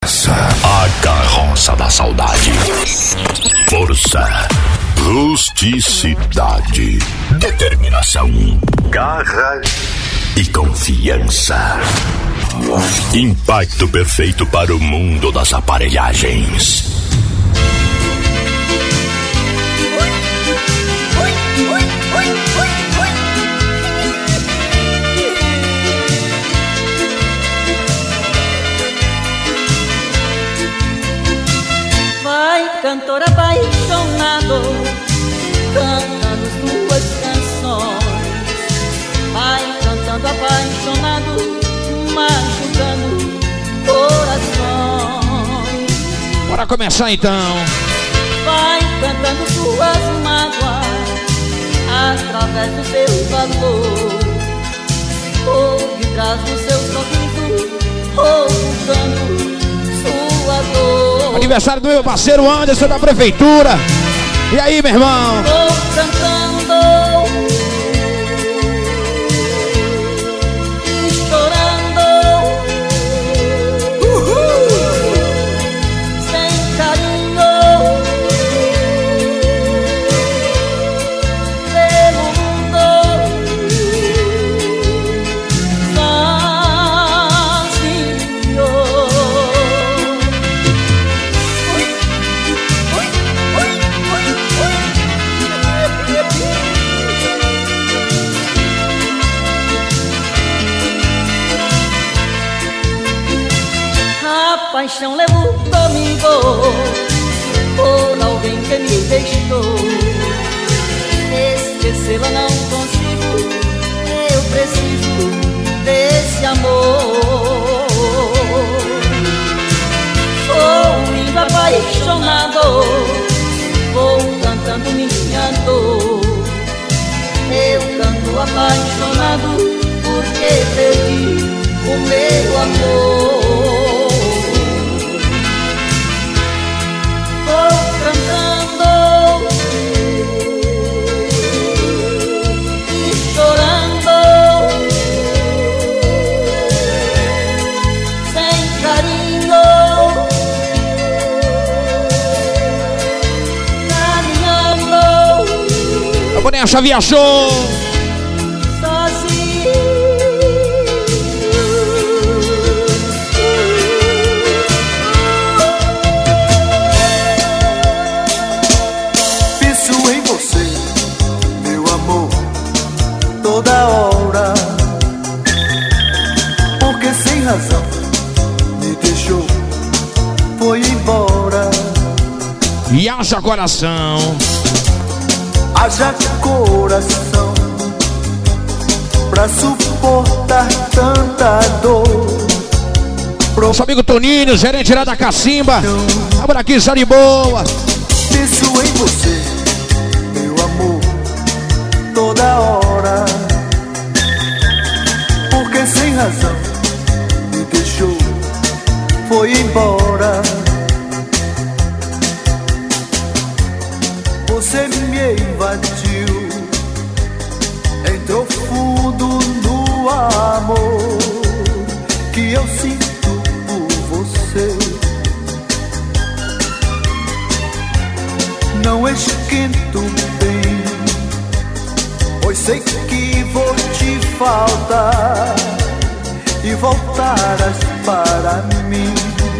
A carroça da saudade. Força, rusticidade, determinação, garra e confiança. Impacto perfeito para o mundo das aparelhagens. Cantor apaixonado, cantando suas canções. Vai cantando apaixonado, machucando corações. Bora começar então. Vai cantando suas mágoas, através do seu valor. Por detrás do seu sorriso, ocultando sua dor. Aniversário do meu parceiro Anderson da prefeitura. E aí, meu irmão? Vou cantando e chorando, sem carinho, pelo mundo, sozinho. A paixão levou comigo por alguém que me deixou. Esquecê-la não consigo, eu preciso desse amor. Sou um lindo apaixonado, vou cantando minha dor. Eu canto apaixonado porque perdi o meu amor. Vou cantando e chorando, sem carinho, caminhando. A bonecha viajou. Toda hora, porque sem razão me deixou, foi embora. E haja coração, haja coração pra suportar tanta dor. nosso amigo Toninho, gerente lá da Cacimba. Abra aqui, já de boa. Penso em você, meu amor, toda hora, porque sem razão me deixou, foi embora. Você me invadiu, entrou fundo no amor que eu sinto por você. Não esquento bem, pois sei que vou te faltar e voltarás para mim.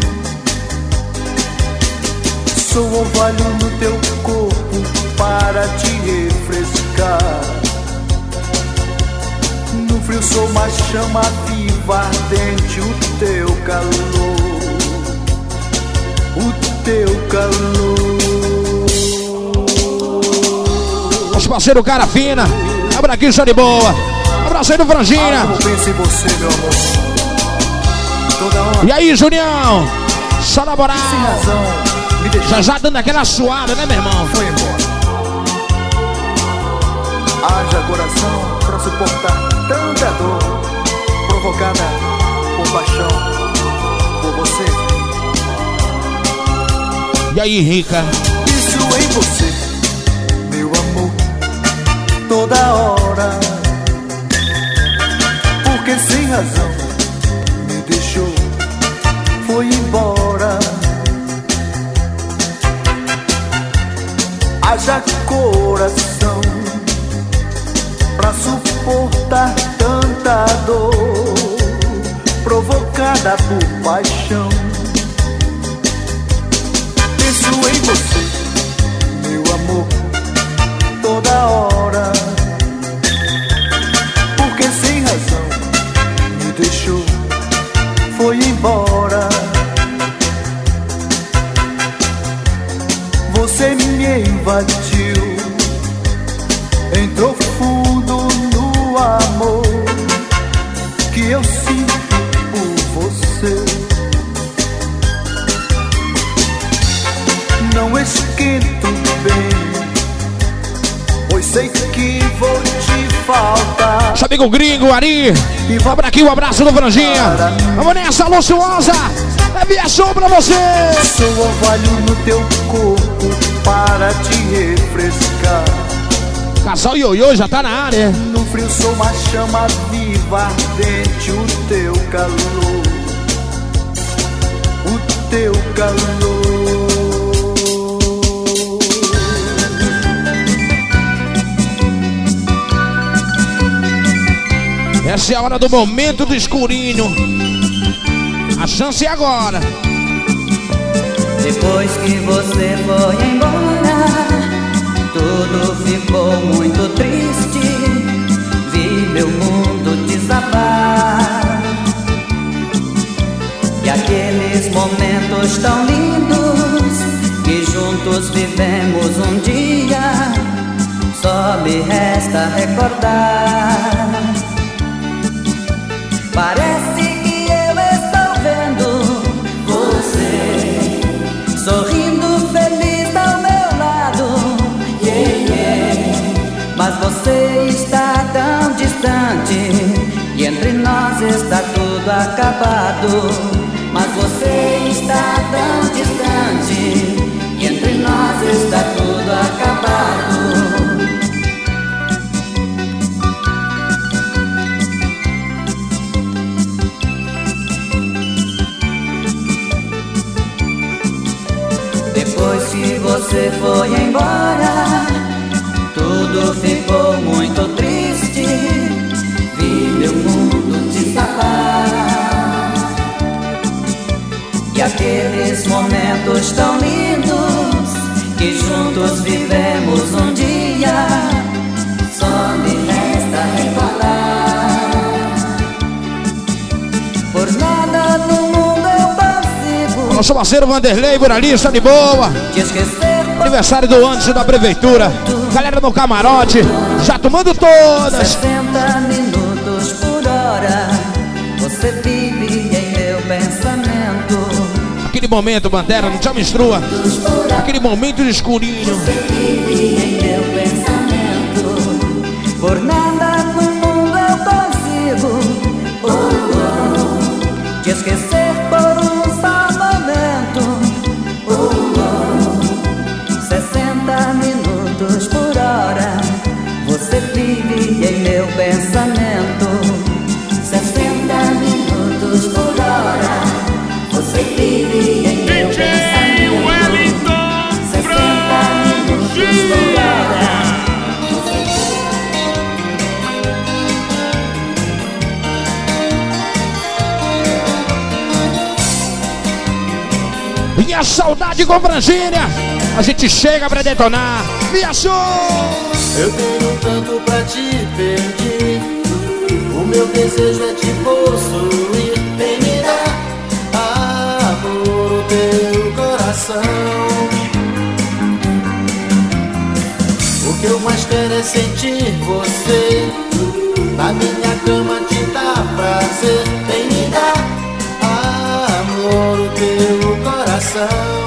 Sou orvalho no teu corpo para te refrescar. No frio sou uma chama viva, ardente, o teu calor, o teu calor. Nosso parceiro Cara Fina, abra aqui, já de boa. Abraço aí do Franjinha. Como penso em você, meu amor, toda hora. E aí, Junião? Só na moral. Sem razão, me deixou. Já dando aquela suada, né, meu irmão? Foi embora. Haja coração pra suportar tanta dor provocada por paixão por você. E aí, Rica? Isso em você, meu amor, toda hora, porque sem razão me deixou, foi embora. coração pra suportar tanta dor provocada por paixão. Penso em você, meu amor, toda hora, porque sem razão me deixou, foi embora. Você me invadiu, entrou fundo no amor que eu sinto por você. Não esquento bem, pois sei que vou te faltar. Nosso amigo gringo, Ari. Vamos aqui, um abraço do Franjinha. Vamos nessa, luxuosa. É minha som pra você. Sou orvalho no teu corpo para te refrescar. Casal Ioiô já tá na área. No frio sou uma chama viva, ardente, o teu calor, o teu calor. Essa é a hora do momento do escurinho. A chance é agora. Depois que você foi embora, tudo ficou muito triste. Vi meu mundo desabar. E aqueles momentos tão lindos que juntos vivemos um dia, só me resta recordar. Parece que eu estou vendo você sorrindo feliz ao meu lado, mas você está tão distante e entre nós está tudo acabado. Mas você está tão distante e entre nós está tudo acabado. Depois que você foi embora, tudo ficou muito triste. Vi meu mundo desabar. E aqueles momentos tão lindos que juntos vivemos um dia, só me resta recordar. Por nada no mundo eu consigo. Nosso parceiro Vanderlei por ali, está de boa. Aniversário do Anderson da prefeitura. Galera no camarote, já tomando todas. 60 minutos por hora, você vive em meu pensamento. Aquele momento, Bandera, não te menstrua. Aquele momento de escurinho. Você vive em meu pensamento. Por nada no mundo eu consigo te esquecer por um só momento. 60 minutos por hora, você vive em meu pensamento. 60 minutos por hora, você vive em meu pensamento. 60 minutos por hora. E a saudade com Brasília, a gente chega pra detonar. Me achou! Eu tenho tanto pra te pedir, o meu desejo é te possuir. Vem me dar, amor, o teu coração. O que eu mais quero é sentir você na minha cama, te dar prazer. Vem me dar, amor, o teu coração.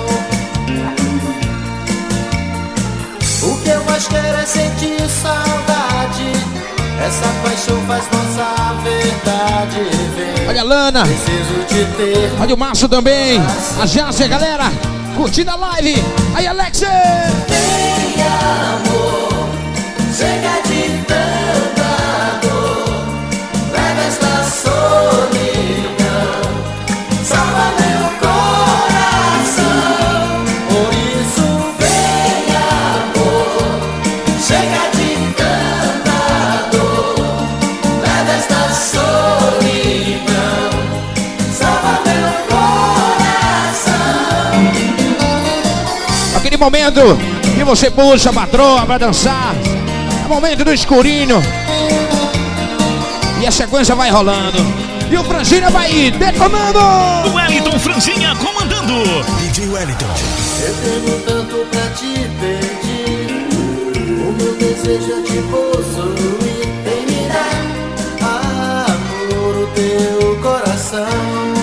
O que eu mais quero é sentir saudade. Essa paixão faz nossa verdade. Vem, olha a Lana, preciso te ter. olha o Márcio também. A Jácia, galera, curtindo a live. Aí, Alex. Vem, amor, chega de tanta dor. Leva esta solidão, salva meu coração. Por isso vem, amor, chega de tanta dor, leva esta solidão, salva meu coração. Aquele momento que você puxa a patroa pra dançar, é o momento do escurinho. E a sequência vai rolando. E o Franzinha vai detonando. O Wellington Franzinha comandando. DJ Wellington. Eu tenho tanto pra te pedir, o meu desejo é te possuir. Vem me dar, amor, o teu coração.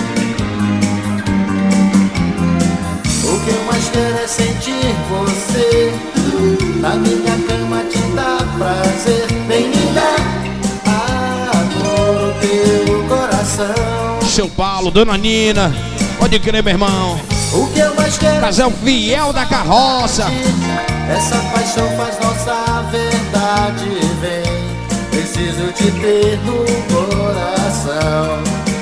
O que eu mais quero é sentir você, na minha cama te dá prazer. Vem me dar, amor, o teu coração. Seu Paulo, Dona Nina, pode crer, meu irmão. O que eu mais quero Casal fiel da carroça. essa paixão faz nossa verdade. Vem, preciso te ter no coração.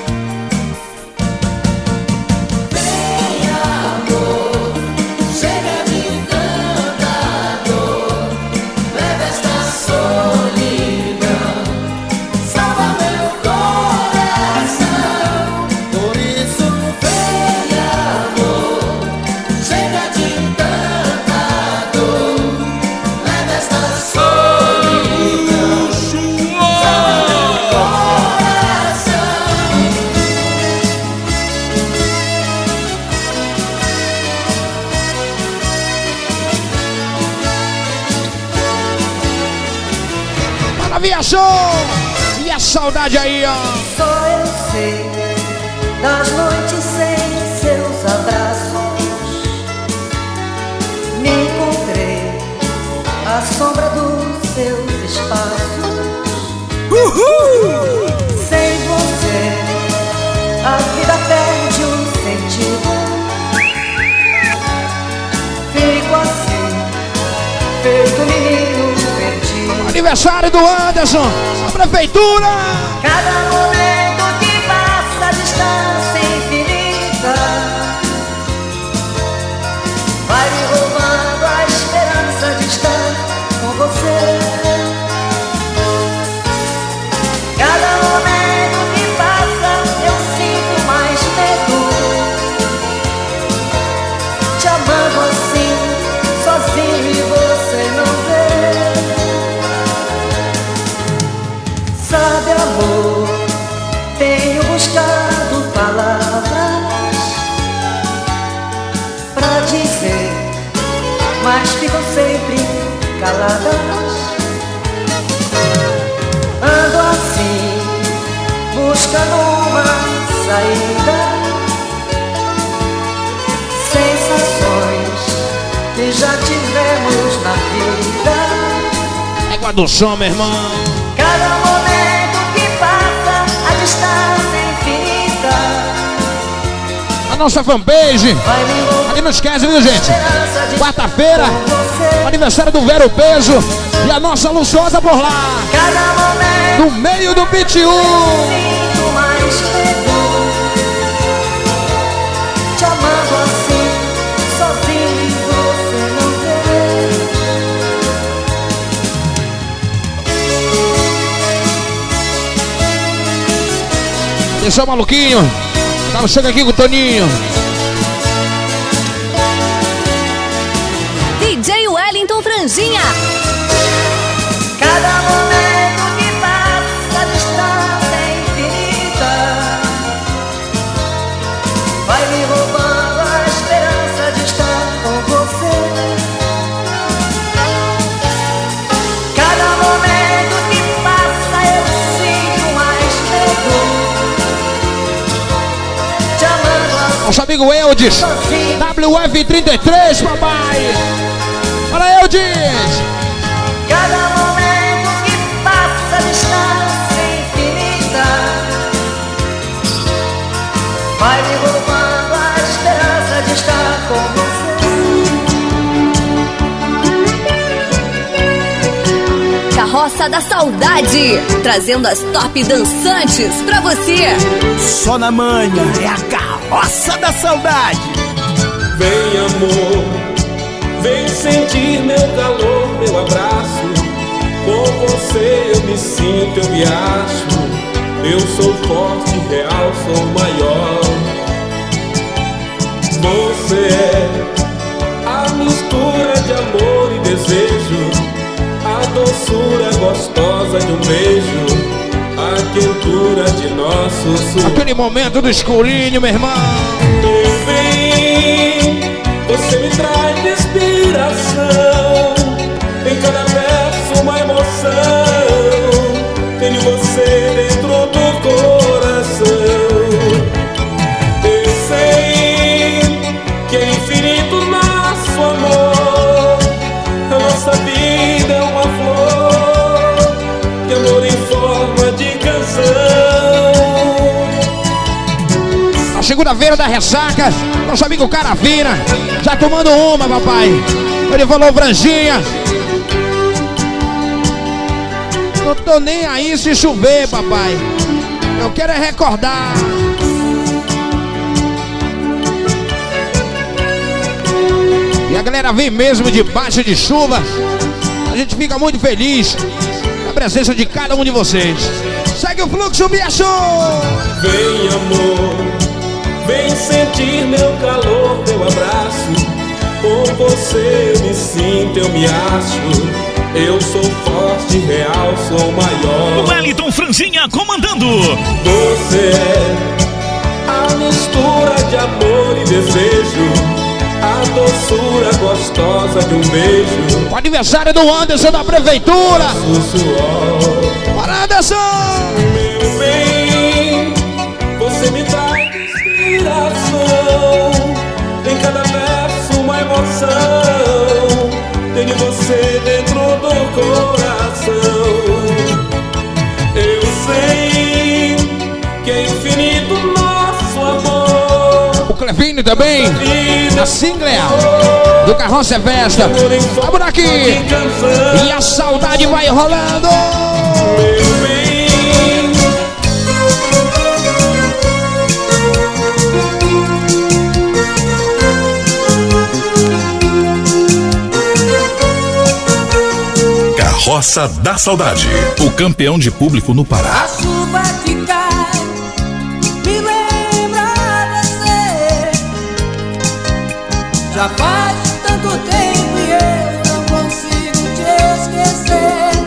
Vem, amor, chega de tanta dor, leva esta solidão, salva meu coração. Por isso vem, amor, chega de tanta dor, leva esta solidão, salva meu coração. Ela viajou. E a saudade aí, ó. Só eu sei das noites sem seus abraços. Me encontrei à sombra dos seus espaços. Sem você, a vida perde o sentido. Fico assim, feito menino perdido. Aniversário do Anderson. A prefeitura. Cada momento que passa a distância infinita vai me roubando a esperança de estar com você. Cada momento que passa eu sinto mais medo, te amando assim, sozinho e você não vê. Sabe, amor, tenho buscado palavras pra dizer, mas ficam sempre caladas. Ando assim, buscando uma saída, sensações que já tivemos na vida. Égua do som, meu irmão. Cada momento que passa, a distância infinita A nossa fanpage. vai me roubando E não esquece, viu, a gente? esperança de Quarta-feira, estar com você. aniversário do Vero Peso. E a nossa Luciosa por lá. Cada momento No meio do Pit 1. sinto mais medo, te amando assim, sozinho e você não vê. Deixa o maluquinho. Tá, chega aqui com o Toninho. DJ Wellington Franzinha. Cada momento que passa, a distância infinita vai me roubando a esperança de estar com você. Cada momento que passa eu sinto mais medo, te amando assim, Nosso amigo Eldis. sozinho. WF33, papai. Fala, Eldis. Cada momento que passa, a distância infinita vai me roubando a esperança de estar com você. Carroça da Saudade, trazendo as top dançantes pra você. Só na manhã é a Carroça da Saudade. Vem, amor, vem sentir meu calor, meu abraço. você eu me sinto, eu me acho. Eu sou forte, real, sou maior. Você é a mistura de amor e desejo, a doçura gostosa de um beijo, a quentura de nosso suor. Aquele momento do escurinho, meu irmão. Meu bem, você me traz inspiração. Em cada verso uma emoção. Tenho você dentro do coração. Eu sei que é infinito nosso amor. A nossa vida é uma flor, que amor em forma de canção. A segunda-feira da ressaca, nosso amigo Caravina, já tomando uma, papai. Ele falou, Franjinha, não tô nem aí se chover, papai. Eu quero é recordar. E a galera vem mesmo debaixo de chuva. A gente fica muito feliz na presença de cada um de vocês. Segue o fluxo, bicho! Vem, amor, vem sentir meu calor, meu abraço. Com você eu me sinto, eu me acho. Eu sou forte, real, sou maior. Wellington Franjinha comandando. Você é a mistura de amor e desejo, a doçura gostosa de um beijo. O aniversário do Anderson da prefeitura. O suor. Bora, Anderson! Meu bem, você me traz inspiração. Em cada verso uma emoção. Tenho você dentro do coração. Eu sei que é infinito nosso amor. O Clevine também, a Singler do Carroça é Festa. Vamos aqui. E a saudade vai rolando. Meu bem, Carroça da Saudade, o campeão de público no Pará. A chuva que cai me lembra você. Já faz tanto tempo e eu não consigo te esquecer.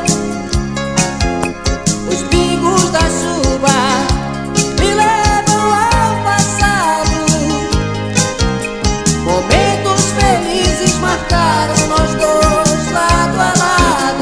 Os pingos da chuva me levam ao passado. Momentos felizes marcaram nós dois lado a lado.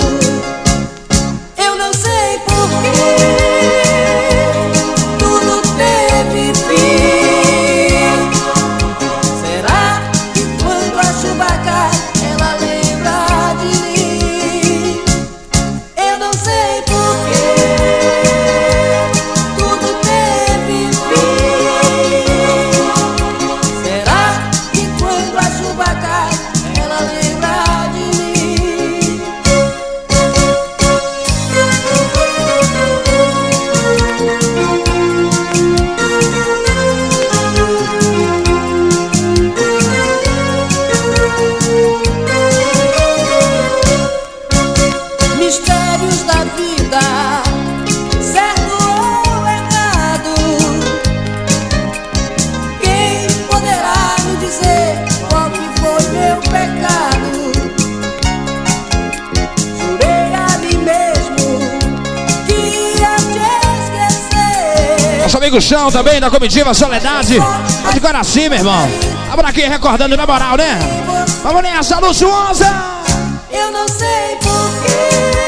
Amigo Chão também, da comitiva Soledade de Guaraci, meu irmão. Vamos aqui recordando na moral, né? Vamos nessa, luxuosa! Eu não sei porquê,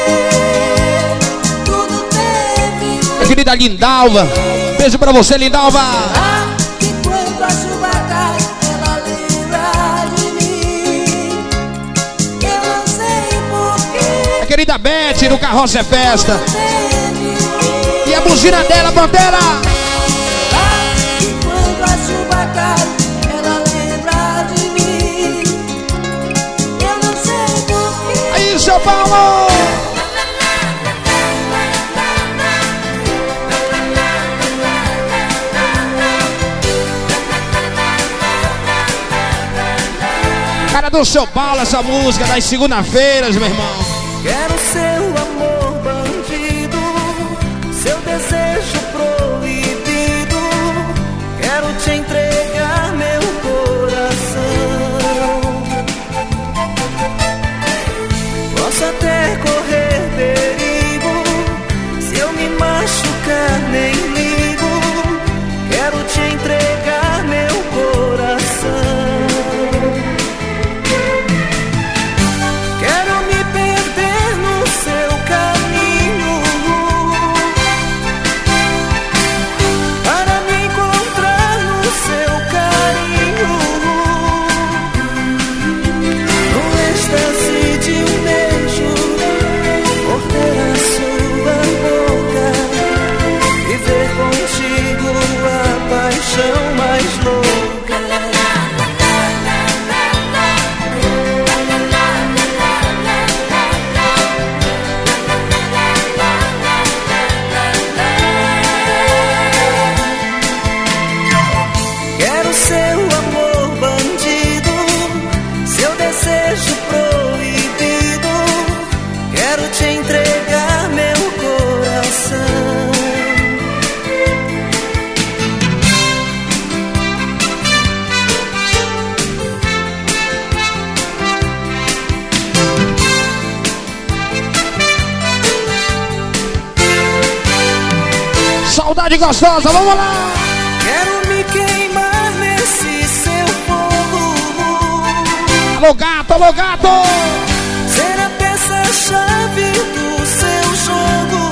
tudo teve. Minha querida Lindalva, beijo pra você, Lindalva. E quando a chuva cai, ela lembra de mim. Eu não sei porquê. Minha querida Beth, no Carroça é Festa. E a buzina dela, Pantera. São Paulo! Cara do São Paulo, essa música das segunda-feiras, meu irmão. Quero seu amor te entregar meu coração. Saudade gostosa, vamos lá! Quero me queimar nesse seu fogo. Alô gato, alô gato! Ser a peça-chave do seu jogo.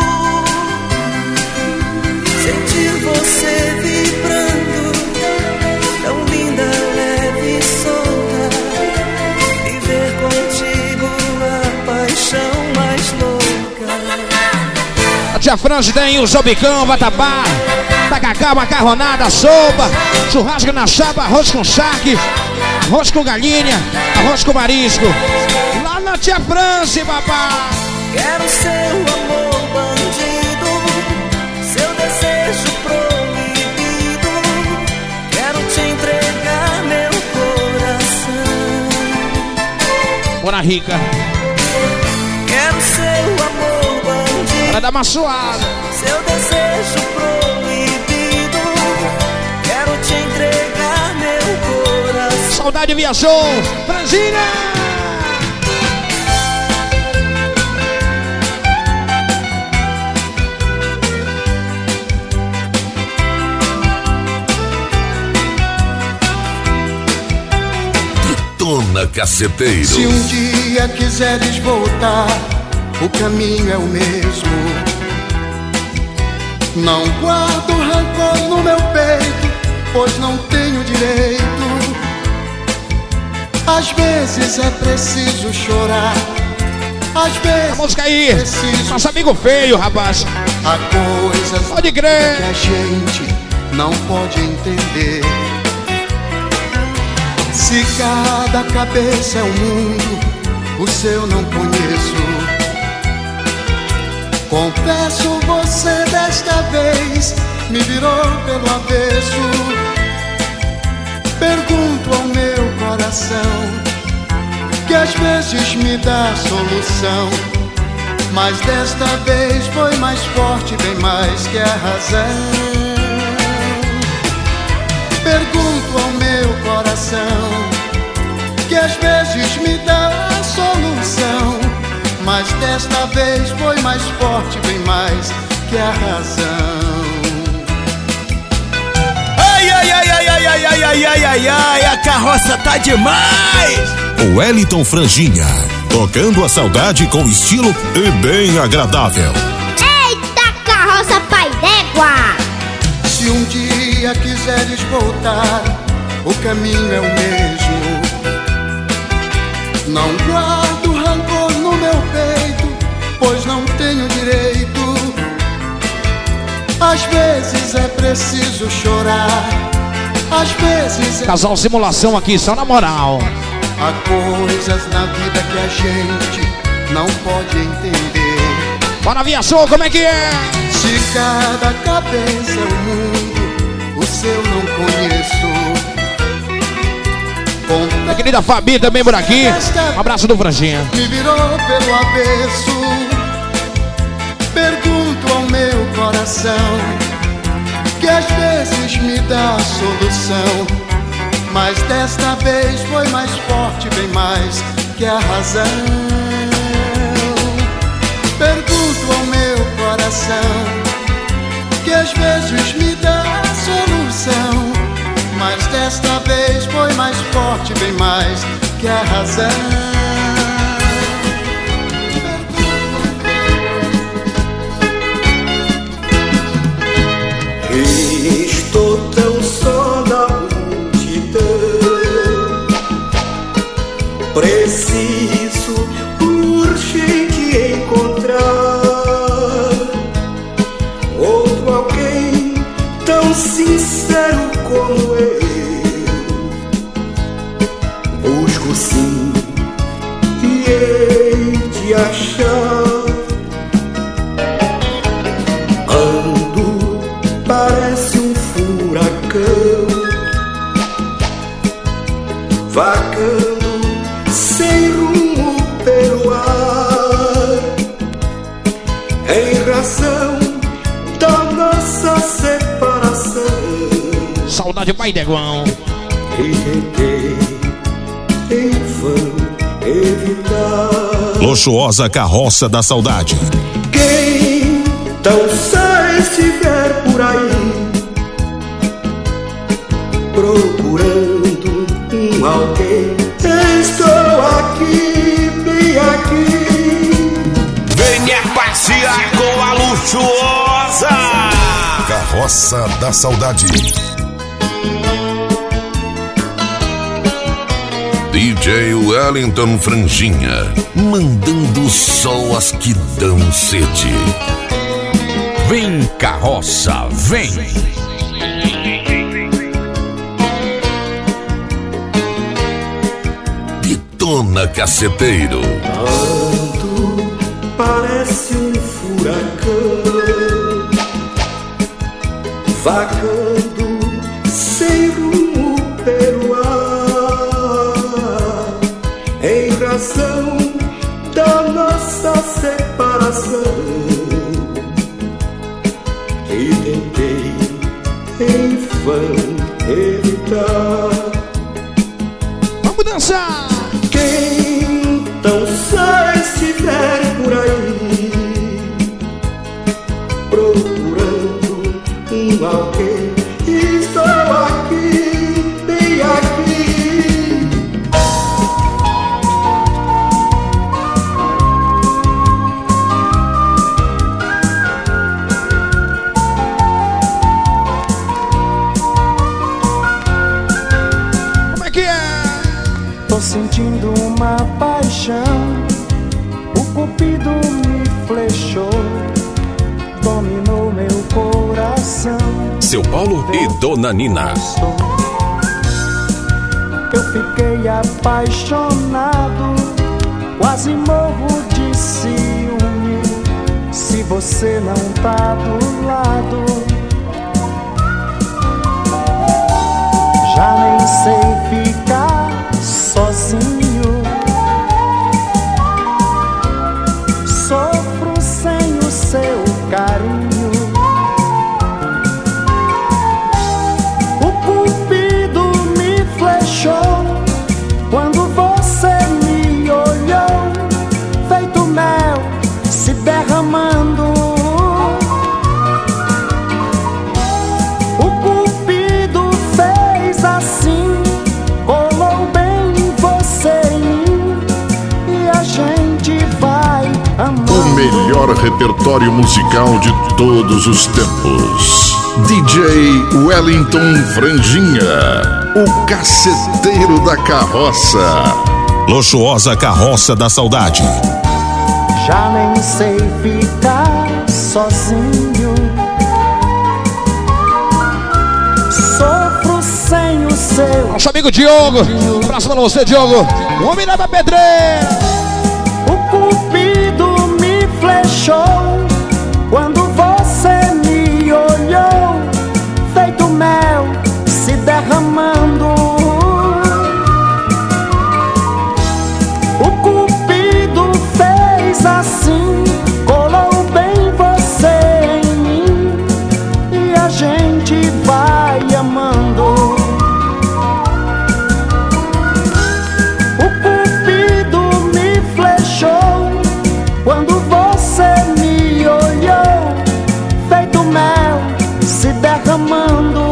Sentir você vibrando, tão linda, leve e solta. Viver contigo a paixão mais louca. A tia Franzi tem o Zobicão, Vatapá, tacacá, macarronada, sopa, churrasco na chapa, arroz com charque, arroz com galinha, arroz com marisco. Lá na tia Franzi, papá. Quero seu amor bandido, seu desejo proibido. Quero te entregar meu coração. Bora rica. Quero seu amor bandido, Para dar uma suada. seu desejo proibido. Quero te entregar meu coração. Saudade viajou, Franzina. Detona Caceteiro. Se um dia quiseres voltar, o caminho é o mesmo. Não guardo rancor no meu peito, pois não tenho direito. Às vezes é preciso chorar, às vezes A música aí, preciso. nosso amigo feio, rapaz. Há coisas Pode crer. que a gente não pode entender. Se cada cabeça é um mundo, o seu não conheço. Confesso, você desta vez me virou pelo avesso. Pergunto ao meu coração, que às vezes me dá solução, mas desta vez foi mais forte, bem mais que a razão. Pergunto ao meu coração, que às vezes me dá solução, mas desta vez foi mais forte, bem mais que a razão. Ai, ai, ai, ai, ai, ai, ai, ai, ai, ai, ai, a carroça tá demais! O Wellington Franjinha, tocando a saudade com estilo e bem agradável. Eita, carroça pai d'égua! Se um dia quiseres voltar, o caminho é o mesmo. Não guardo rancor no meu peito, pois não tenho direito. Às vezes é preciso chorar, às vezes é... Casal Simulação aqui, só na moral. Há coisas na vida que a gente não pode entender. Bora viajou, como é que é? Se cada cabeça é um mundo, o seu não conheço. A querida Fabi também por aqui. Um abraço do Franjinha. Me virou pelo avesso. Pergunto ao meu coração, que às vezes me dá solução, mas desta vez foi mais forte, bem mais que a razão. Pergunto ao meu coração, que às vezes me dá solução, mas desta vez foi mais forte, bem mais que a razão. Estou tão só na multidão, preciso urgente encontrar outro alguém tão sincero como eu. Busco sim em razão da nossa separação. Saudade Pai Deguão. E tentei em vão evitar. Luxuosa Carroça da Saudade. Quem tão só estiver por aí procurando um alguém, estou aqui, bem aqui. Venha passear com a Luxuosa Carroça da Saudade. DJ Wellington Franjinha, mandando só as que dão sede. Vem Carroça, vem. Pitona Caceteiro. Tanto parece um furacão vagando sem rumo pelo ar, em razão da nossa separação. E tentei em vão evitar. Vamos dançar! Quem tão só estiver por aí procurando um alguém, estou aqui, bem aqui. Como é que é? Tô sentindo uma paixão, o cupido me flechou, dominou meu coração. Seu Paulo e Dona Nina. Eu fiquei apaixonado, quase morro de ciúme, se você não tá do lado. Já nem sei ficar sozinho, sofro sem o seu carinho. O cupido me flechou quando você me olhou, feito mel se derramando. O cupido fez assim, colou bem você em mim, e a gente vai amando. O melhor repertório musical de todos os tempos. DJ Wellington Franjinha, o caceteiro da carroça. Luxuosa Carroça da Saudade. Já nem sei ficar sozinho, sofro sem o seu. Nosso amigo Diogo, um abraço pra você, Diogo. O homem leva pedreira. O cupido me flechou quando você me olhou, feito mel se derramando. O cupido fez assim, colou bem você em mim, e a gente vai amando. O cupido me flechou quando você me olhou, feito mel se derramando.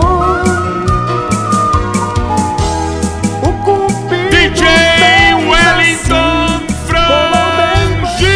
O cupido DJ Wellington Franjinha.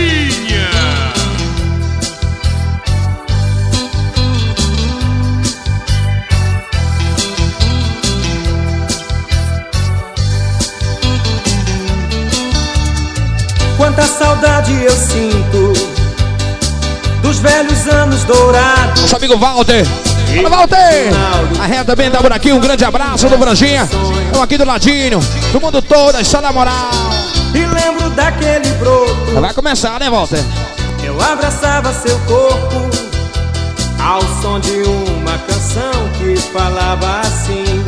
Quanta saudade eu sinto dos velhos anos dourados. Nosso amigo Walter. Fala, Walter! A reta também tá por aqui, um grande abraço do Franjinha. Estamos aqui do ladinho, do mundo todo, só na moral. E lembro daquele broto, Vai começar, né, Walter? eu abraçava seu corpo ao som de uma canção que falava assim: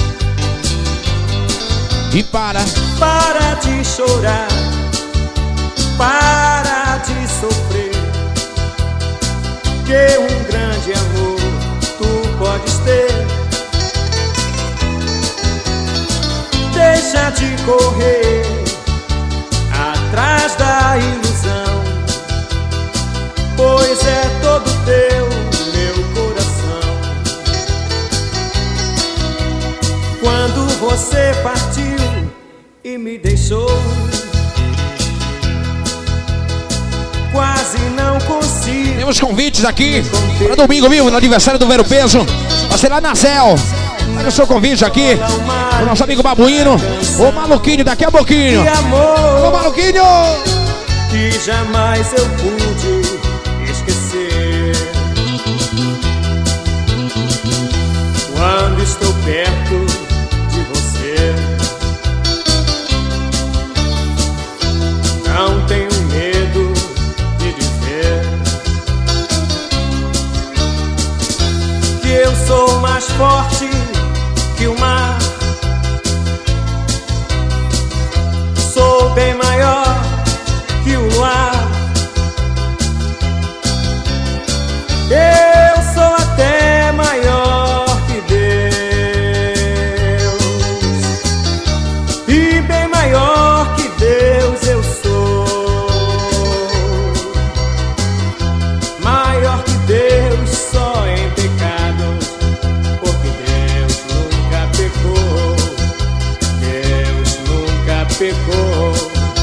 E para para de chorar, para de sofrer, correr atrás da ilusão, pois é todo teu meu coração. Quando você partiu e me deixou, quase não consigo. Temos convites aqui para domingo, viu? No aniversário do Vero Peso. Vai ser lá na Zel. Olha o seu convite aqui. O nosso amigo Babuíno. O Maluquinho daqui a pouquinho. Ô Maluquinho! Que jamais eu pude esquecer. Quando estou perto de você, não tenho medo de dizer que eu sou mais forte que o mar. Sou bem maior que o luar. Eu sou até maior que Deus, e bem maior que Deus eu sou. Maior que Deus só em pecado, porque Deus nunca pecou. Deus nunca pecou.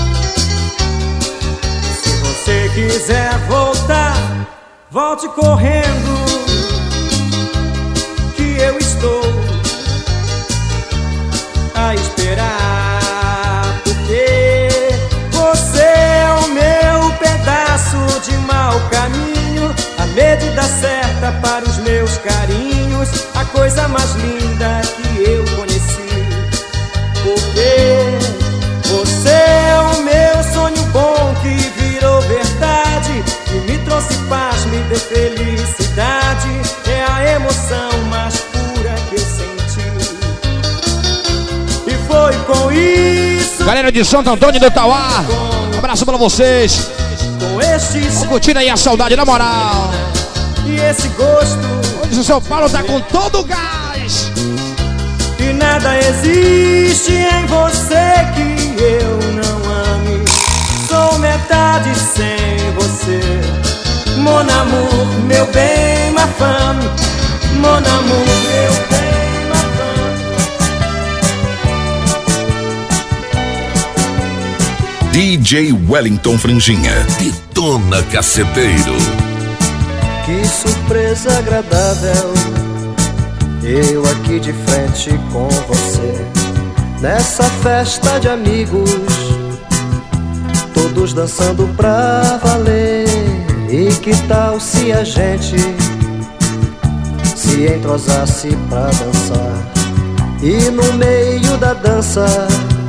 Se você quiser voltar, volte correndo, que eu estou a esperar, porque você é o meu pedaço de mau caminho, a medida certa para os meus carinhos, a coisa mais linda que eu conheci. Porque você é o meu sonho bom que virou verdade, e me trouxe paz, me deu felicidade. É a emoção mais pura que eu senti. E foi com isso, Galera de Santo Antônio do Tauá, um abraço pra vocês. com este Vamos curtindo aí a saudade, na moral. e esse gosto, Hoje o São Paulo tá com todo o gás. e nada existe em você que eu não ame. Sou metade sem você, mon amour, meu bem, ma femme. Mon amour, meu bem, ma femme. DJ Wellington Franjinha. Detona Caceteiro. Que surpresa agradável, eu aqui de frente com você, nessa festa de amigos, todos dançando pra valer. E que tal se a gente se entrosasse pra dançar, e no meio da dança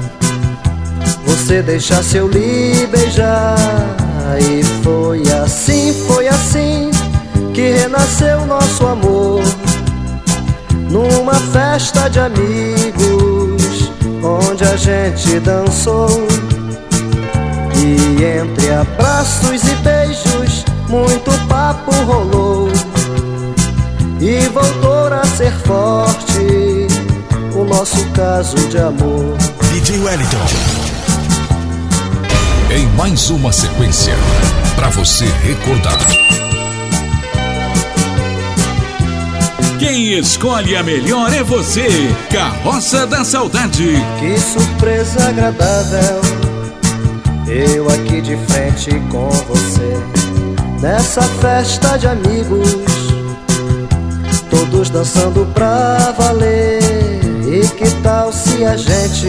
você deixasse eu lhe beijar. E foi assim que renasceu nosso amor, numa festa de amigos, onde a gente dançou. E entre abraços e beijos, muito papo rolou, e voltou a ser forte o nosso caso de amor. DJ Wellington. Em mais uma sequência, pra você recordar. Quem escolhe a melhor é você, Carroça da Saudade. Que surpresa agradável, eu aqui de frente com você, nessa festa de amigos, todos dançando pra valer. E que tal se a gente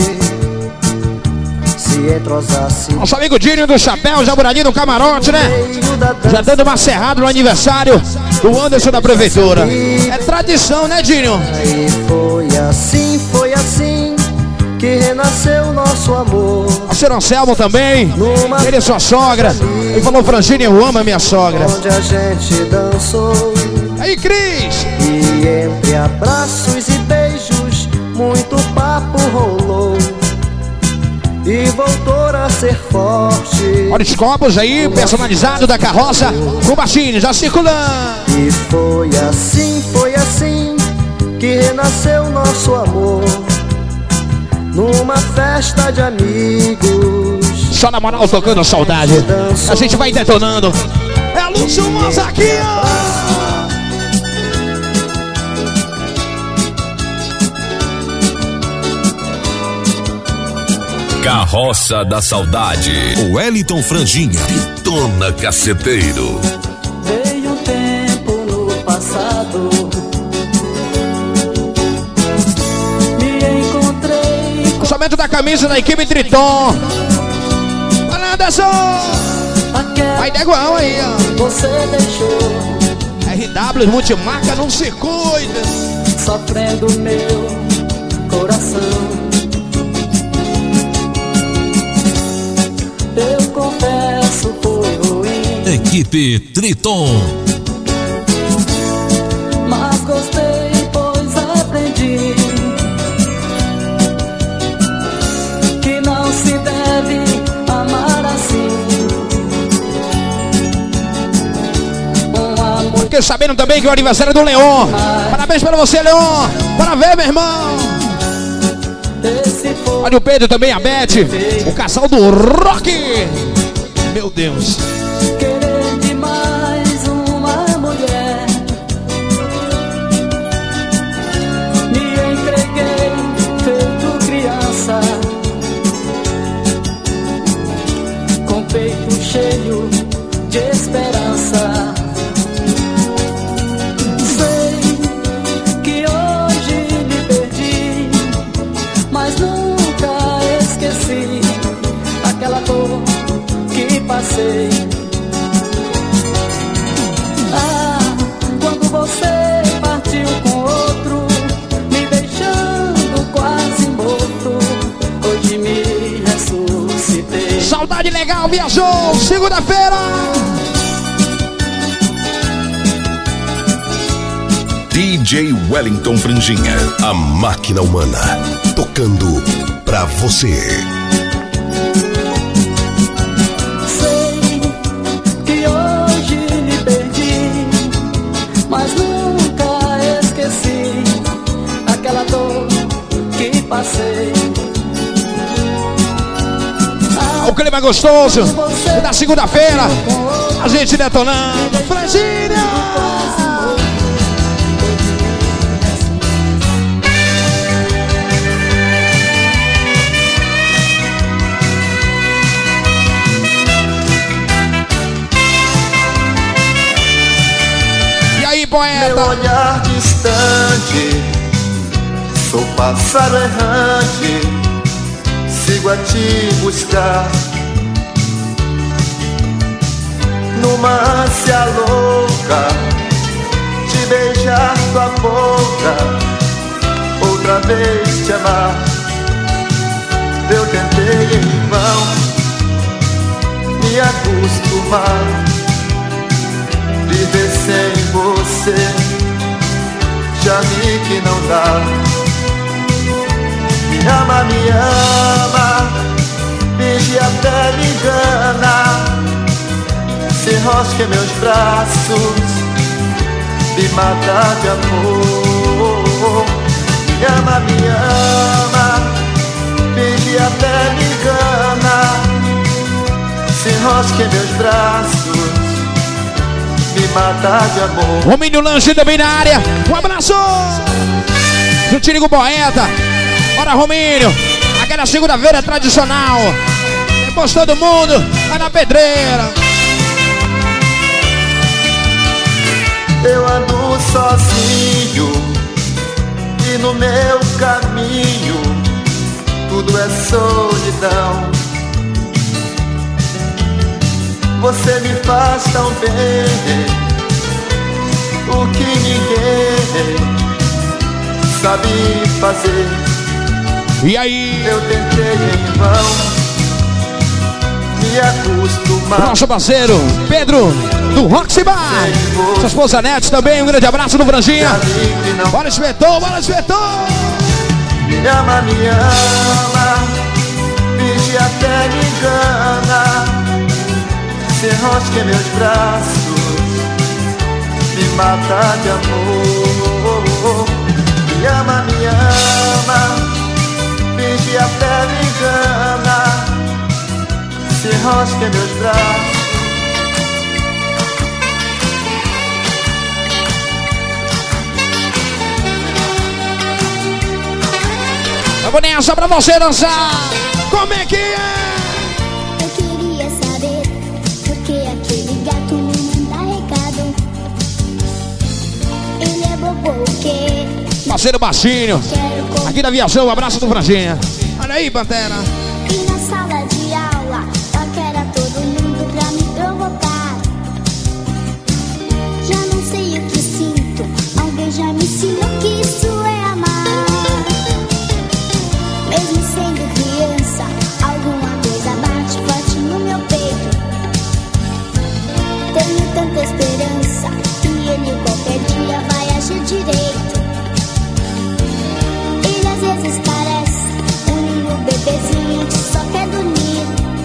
se entrosasse? Nosso amigo Dinho do Chapéu, Jaburadi no camarote, né? Já dando uma serrada no aniversário do Anderson da Prefeitura. É tradição, né, Dinho? E foi assim que renasceu nosso amor. O senhor Anselmo também, ele é sua sogra. Ele falou, Franjinha, eu amo a minha sogra. Onde a gente dançou. Aí, Cris! E entre abraços e beijos, muito papo rolou, e voltou a ser forte. Olha os copos aí, personalizado da carroça, com baixinho, já circulando. E foi assim que renasceu nosso amor, numa festa de amigos. Só na moral tocando saudade. A gente vai detonando. É Lúcio Moza aqui, ó. Carroça da Saudade. O Wellington Franjinha. Pitona Caceteiro. Veio um tempo no passado, me encontrei com Lançamento da camisa da equipe Triton. Fala, Anderson. Vai Deguão aí, ó. Você deixou RW Multimarca não se cuida. sofrendo meu coração. Eu confesso, foi ruim, Equipe Triton. mas gostei, pois aprendi que não se deve amar assim. Um amor. Fiquei sabendo também que é o aniversário do Leon. Parabéns pra você, Leon. Parabéns, meu irmão. Olha o Pedro também, a Beth. O casal do rock. Meu Deus. Querer demais uma mulher, me entreguei feito criança, com peito cheio de esperança. Sei que hoje me perdi, mas nunca esqueci aquela dor que passei. Ah, quando você partiu com outro, me deixando quase morto, hoje me ressuscitei. Saudade legal, viajou. Segunda-feira. DJ Wellington Franjinha. A máquina humana. Tocando pra você. Sei que hoje me perdi, mas nunca esqueci aquela dor que passei. O clima gostoso da segunda-feira. A gente detonando. Franjinha. Poeta. Meu olhar distante, sou pássaro errante, sigo a te buscar. Numa ânsia louca, te beijar tua boca, outra vez te amar. Eu tentei em vão me acostumar, viver sem você, já vi que não dá. Me ama, finge até me engana, se enrosca em meus braços, me mata de amor. Me ama, finge até me engana, se enrosca em meus braços, me matar de amor. Romínio Lanche também na área. Um abraço. Juntinho com o Poeta. Bora, Romínio. Aquela segunda-feira tradicional. Depois todo mundo vai na pedreira. Eu ando sozinho e no meu caminho tudo é solidão. Você me faz tão bem, o que ninguém sabe fazer. E aí? Eu tentei em vão me acostumar. Nosso parceiro Pedro do Roxy Bar. Sua esposa Nete também, um grande abraço do Franjinha. Bora, inspetor, bora, inspetor. Me ama, finge até me engana, se enrosca em meus braços, me mata de amor. Me ama, que até me engana, se enrosca em meus braços. Eu vou nessa pra você dançar. Como é que é? Eu queria saber por que aquele gato me manda recado. Ele é bobo o quê? Parceiro Baixinho, aqui da Viação, um abraço do Franjinha. Olha aí, Pantera. E na sala de aula, paquera todo mundo pra me provocar. Já não sei o que sinto, alguém já me ensinou que isso é amar. Mesmo sendo criança, alguma coisa bate forte no meu peito. Tenho tanta esperança que ele qualquer dia vai agir direito. Ele às vezes parece um lindo bebezinho que só quer dormir.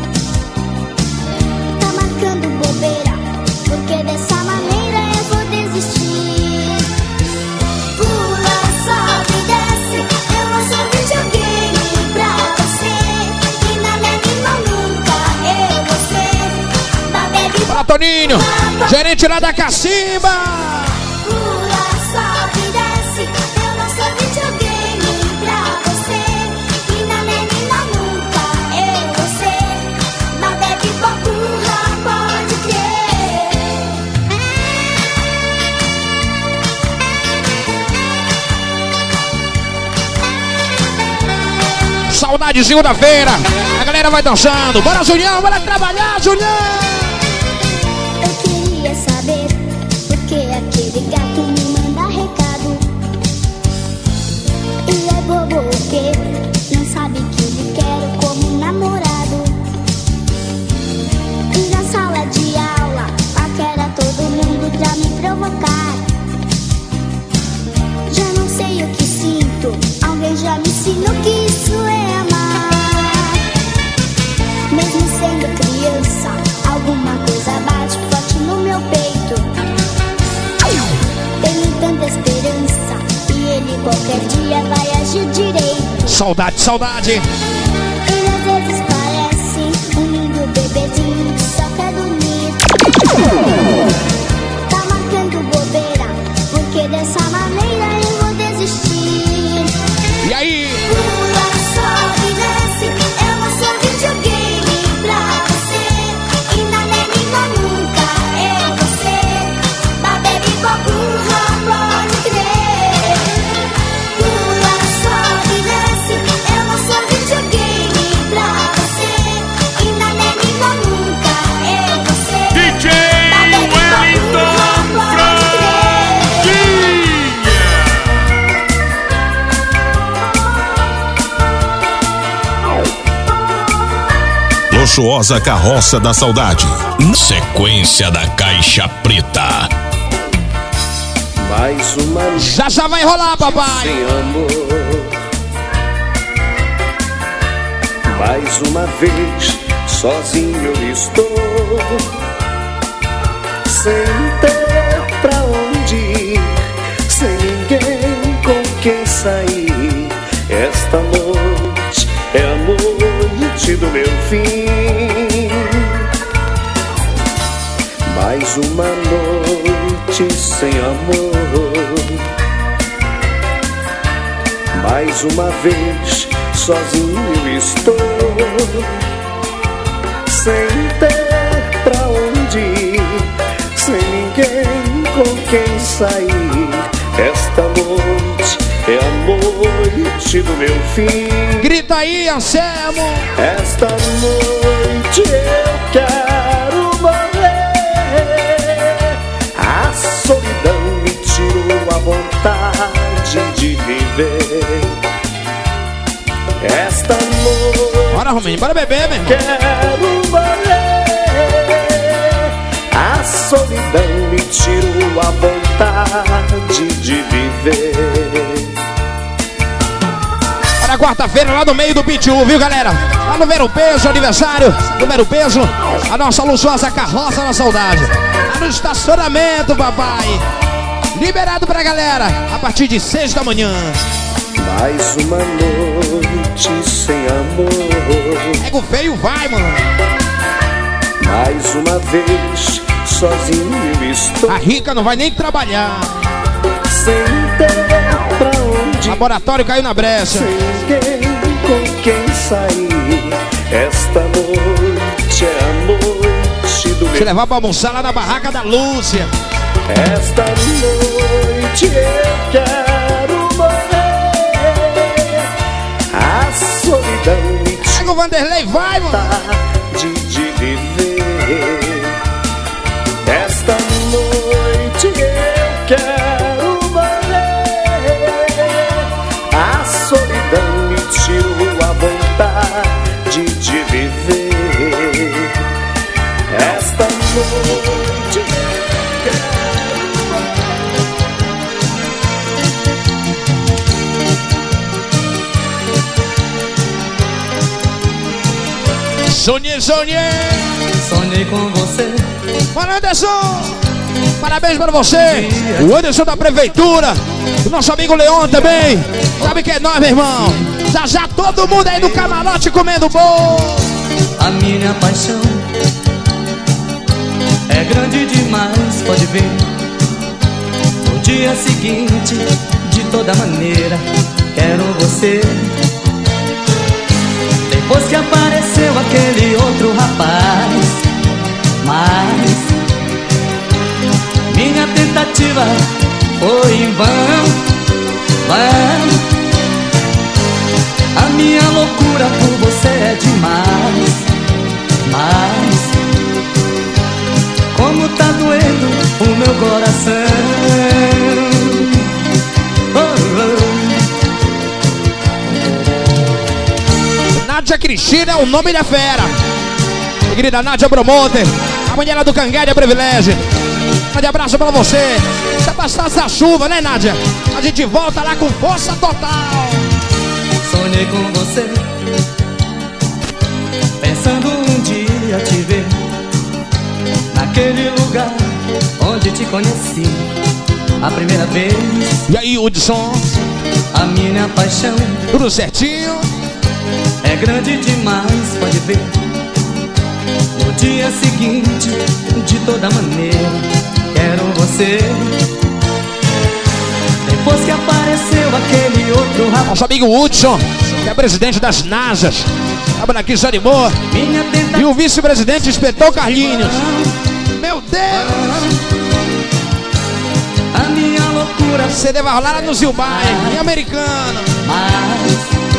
Tá marcando bobeira, porque dessa maneira eu vou desistir. Pula, sobe, desce, eu não sou videogame pra você. E nada é animal nunca, eu vou ser. Da bebe Para Toninho, gerente lá da Cacimba. Pula, sobe, desce, eu não sou videogame pra você. E nada é animal nunca, eu vou ser. Da bebe burra, pode crer. Saudade de segunda-feira. A galera vai dançando. Bora, Julião, bora trabalhar, Julião. Eu queria saber por que aquele gato me manda recado. Ele é bobo o quê? Não sabe que lhe quero como namorado. E na sala de aula, paquera todo mundo pra me provocar. Já não sei o que sinto, alguém já me ensinou que isso é amar. Mesmo sendo criança, alguma coisa bate forte no meu peito. Tenho tanta esperança e ele qualquer dia vai agir direito. Saudade, saudade. Ele às vezes parece um lindo bebezinho que só quer dormir. Tá marcando bobeira, porque dessa maneira eu vou desistir. E aí? Pula, sobe, desce, eu não sou videogame pra você. E nada é animal nunca, eu vou ser. Da bebe burra, pode crer. Pula, sobe, desce, eu não sou videogame pra você. E nada é animal nunca, eu vou ser. DJ Da bebe burra, pode crer. Luxuosa Carroça da Saudade. Sequência da Caixa Preta. Mais uma noite Já já vai rolar, papai. sem amor. Mais uma vez sozinho eu estou, sem ter pra onde ir, sem ninguém com quem sair. Esta noite é a noite do meu fim. Mais uma noite sem amor. Mais uma vez sozinho eu estou, sem ter pra onde ir, sem ninguém com quem sair. Esta noite é a noite do meu fim. Grita aí, Anselmo. Esta noite eu quero morrer. A solidão me tirou a vontade de viver. Esta noite Bora, Rominho, bora beber, meu irmão. quero morrer. A solidão me tirou a vontade de viver. Para quarta-feira, lá no meio do Pitiu, viu, galera? Lá no Vero Peso, aniversário do Vero Peso. A nossa luxuosa Carroça da Saudade. Lá no estacionamento, papai. Liberado pra galera a partir de 6 da manhã. Mais uma noite noite sem amor. Pega o feio, vai, mano. Mais uma vez, sozinho estou. A rica não vai nem trabalhar. Sem ter pra onde. Laboratório caiu na brecha. Sem ninguém com quem sair. Esta noite é a noite do Te levar pra almoçar lá na barraca da Lúcia. Esta noite eu quero morrer. A solidão me tira. Pega o Vanderlei, vai, mano. De viver. Esta noite eu quero morrer. A solidão me tirou a vontade de viver. Esta noite eu quero morrer. Sonhei. Sonhei com você. Fala, Anderson. Parabéns pra você. O Anderson da prefeitura. O nosso amigo Leon também. Sabe que é nós, meu irmão. Já todo mundo aí no camarote comendo bolo. A minha paixão é grande demais, pode ver. No dia seguinte, de toda maneira, quero você. Depois que apareceu aquele outro rapaz, mas minha tentativa foi em vão. A minha loucura por você é demais. Mas como tá doendo o meu coração. Nádia Cristina é o nome da fera. Minha querida Nádia Promoter, a mulher lá do Cangué de Privilégio. Grande abraço pra você. Tá bastante essa chuva, né, Nádia? A gente volta lá com força total. Sonhei com você, pensando um dia te ver naquele lugar onde te conheci a primeira vez. E aí, Hudson? A minha paixão, tudo certinho? É grande demais, pode ver. No dia seguinte, de toda maneira, quero você. Depois que apareceu aquele outro rapaz. Nosso amigo Hudson, que é presidente das NASAs, trabalha aqui, se animou. E o vice-presidente Inspetor Carlinhos. Meu Deus! A minha loucura. CD vai rolar lá no Zilbai, em Americana. Mas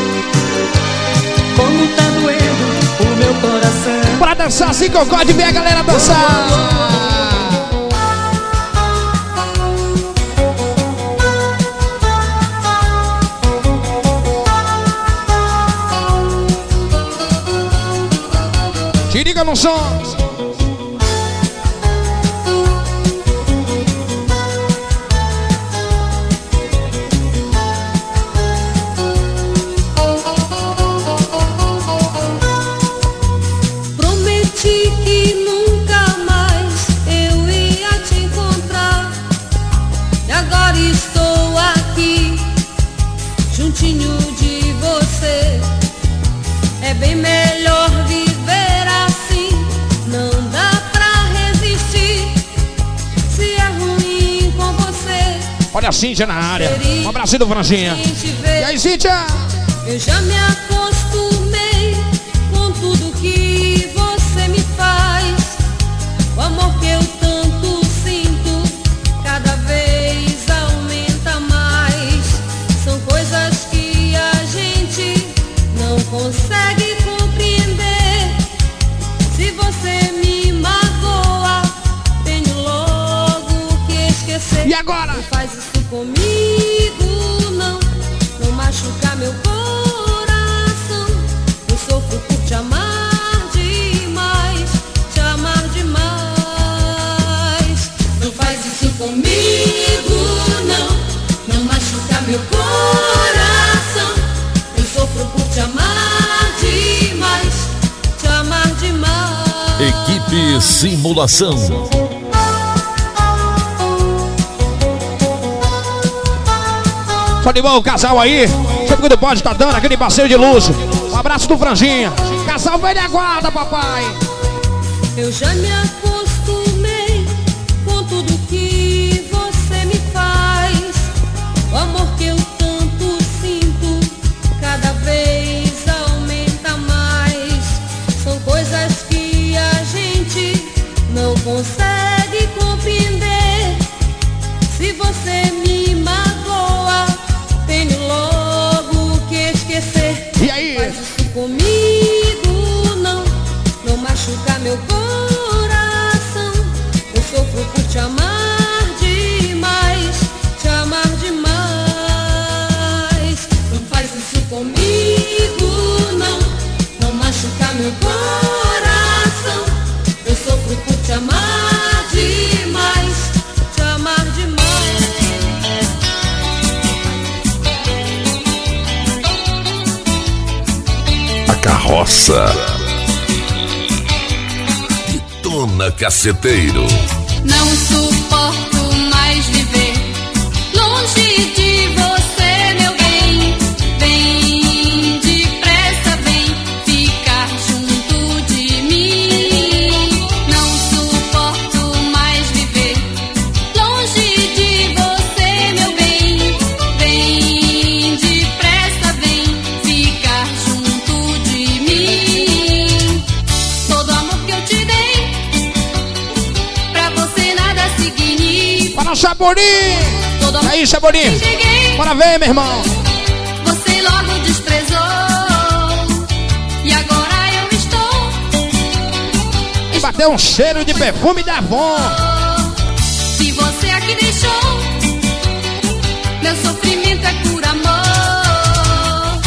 como tá doendo o meu coração. Pra dançar assim que eu gosto de ver a galera dançar. Te liga no som. Prometi que nunca mais eu ia te encontrar. E agora estou aqui, juntinho de você. É bem melhor viver assim, não dá pra resistir. Se é ruim com você. Olha a Cíntia na área. Um abraço do Franzinha. E aí, Cíntia? Eu já me acostumei com tudo que você me faz. O amor que eu tanto sinto cada vez aumenta mais. São coisas que a gente não consegue compreender. Se você me magoa, tenho logo que esquecer. E agora? Não faz isso comigo, não machucar meu coração. Eu sofro por te amar demais, te amar demais. Não faz isso comigo, não machucar meu coração. Eu sofro por te amar demais, te amar demais. Equipe Simulação. Só de bom o casal aí. sempre quando pode, tá dando aquele passeio de luxo. Um abraço do Franjinha. Casal velha guarda, papai. Eu já me acostumei com tudo que você me faz. O amor que eu tanto sinto cada vez aumenta mais. São coisas que a gente não consegue compreender. Se você me magoa, tenho logo que esquecer. E aí? Faz isso comigo, não machuca meu coração. Eu sofro por te amar demais, te amar demais. Não faz isso comigo, não machuca meu coração. Eu sofro por te amar demais, te amar demais. A Carroça. Detona Caceteiro. Não suporto mais viver longe de você, meu bem. Vem depressa, vem ficar junto de mim. Não suporto mais viver longe de você, meu bem. Vem depressa, vem ficar junto de mim. Todo amor que eu te dei, pra você nada significa. Para o Chapolin! E aí, Chapolin? Bora ver, meu irmão. Você logo desprezou. E agora eu estou. E bateu um cheiro de perfume da Avon. Se você aqui deixou, meu sofrimento é por amor.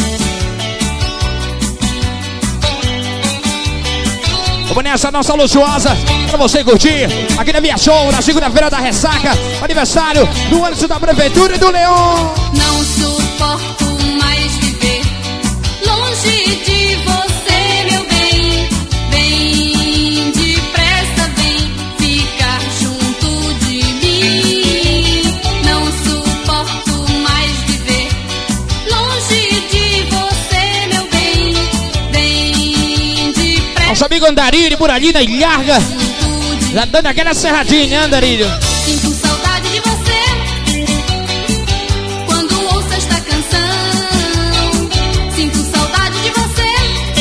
Vamos nessa nossa luxuosa pra você curtir aqui na Via Show, na segunda-feira da Ressaca, aniversário do Anderson da Prefeitura e do Leon. Não suporto mais viver longe de você, meu bem. Vem depressa, vem ficar junto de mim. Não suporto mais viver longe de você, meu bem. Vem depressa. Nosso amigo Andarilho por ali na Ilharga, já dando aquela serradinha, né, Andarilho? Sinto saudade de você quando ouço esta canção. Sinto saudade de você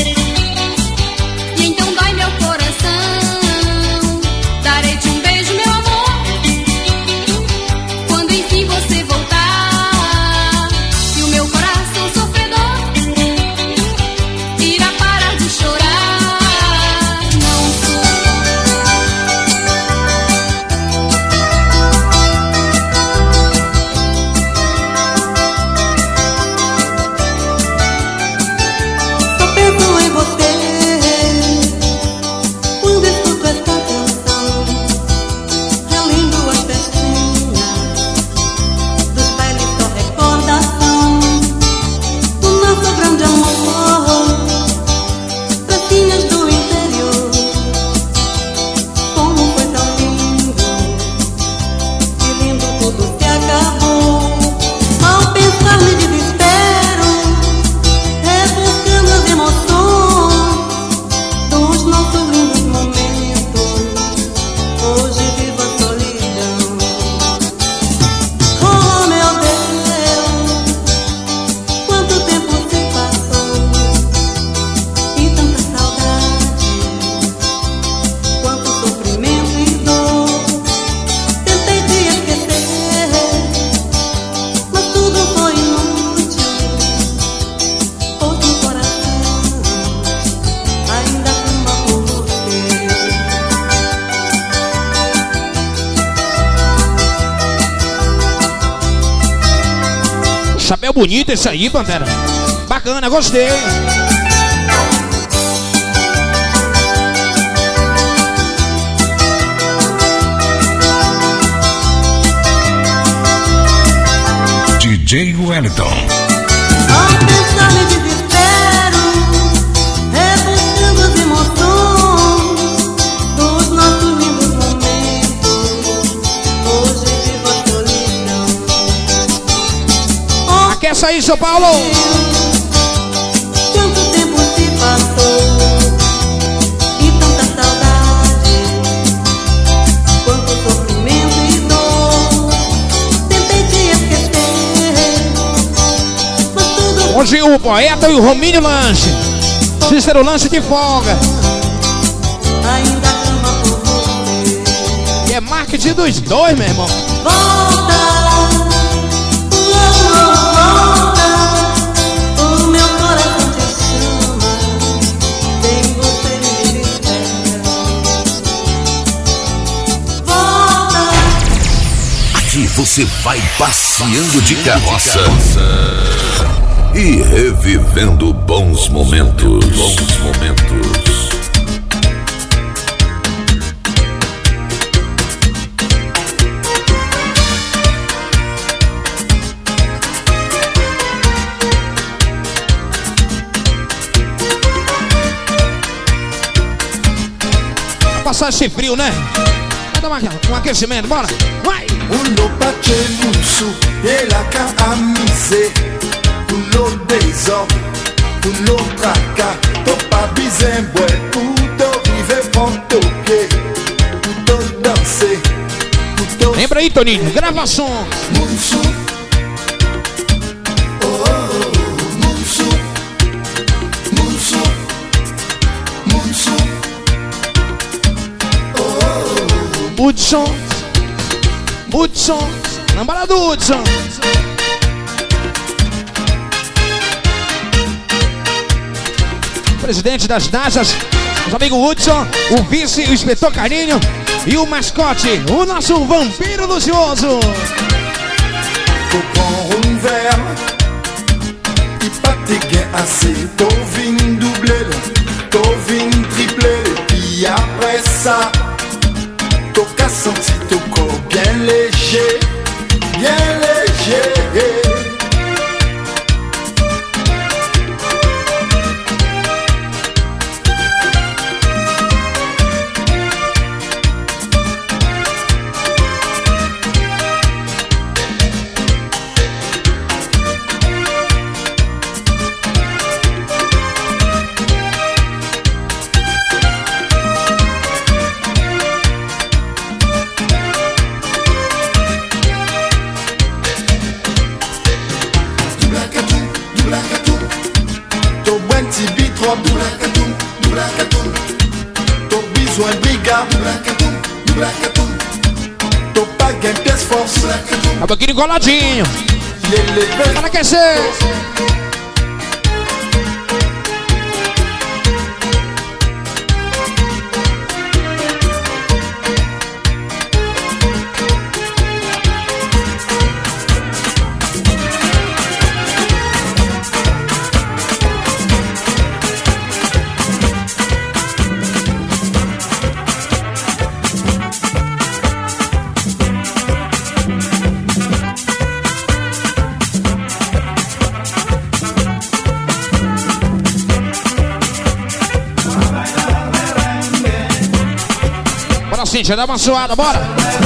e então dói meu coração. Darei-te um beijo, meu amor, quando enfim você voltar. E o meu coração sofredor irá parar de chorar. Chapéu bonito esse aí, Pantera. Bacana, gostei. DJ Wellington. Ao pensar em desespero, rebuscando as emoções dos nossos lindos momentos, hoje vivo a solidão. Começa aí, São Paulo. Quanto tempo se passou e tanta saudade, quanto sofrimento e dor. Tentei te esquecer, mas tudo. Hoje o poeta e o Romínio Lanche. Cícero Lanche de folga. Ainda ama por você. E é marketing dos dois, meu irmão. Volta, volta, o meu coração te chama. Sem você me espera. Volta. Aqui você vai passeando de carroça e revivendo bons momentos. Passar esse frio, né? Vai dar um aquecimento, bora. Vai! Uno pace lusso e la camise, uno desordre, uno tracas, to pas besoin boire, tout vivre pour toquer, tout danser, tout. Lembra aí, Toninho, grava som. Munsu, oh oh, Munsu, Munsu, Munsu, oh oh. Hudson, lembra do Hudson. Presidente das Najas, os amigos Hudson, o vice, o inspetor Carinho e o mascote, o nosso vampiro lucioso. Faut prendre un verre, y pas te gain assez, t'as vin doublé, t'as vin triplé, puis après ça, t'as qu'à sentir ton corps bien léger, bien léger. A boquinha engoladinho. Para aquecer. Cíntia, dá uma suada, bora!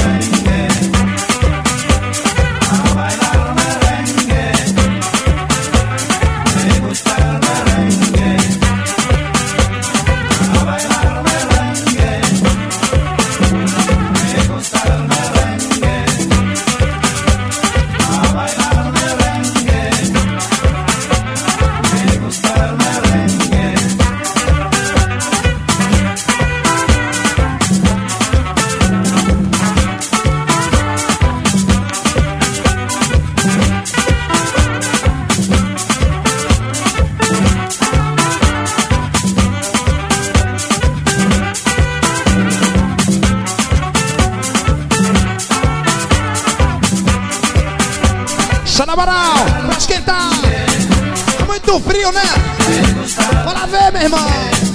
Sanabaral, pra esquentar. É muito frio, né? Bora ver, meu irmão.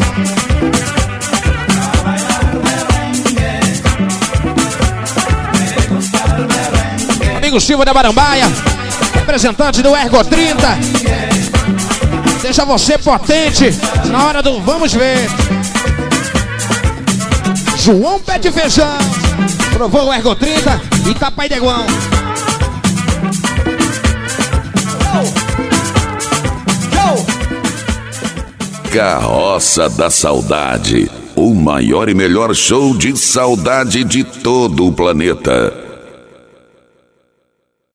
Amigo Silva da Barambaia, representante do Ergo 30. Deixa você potente na hora do vamos ver. João Pé de Feijão provou o Ergo 30 e Itapai Deguão. Carroça da Saudade, o maior e melhor show de saudade de todo o planeta.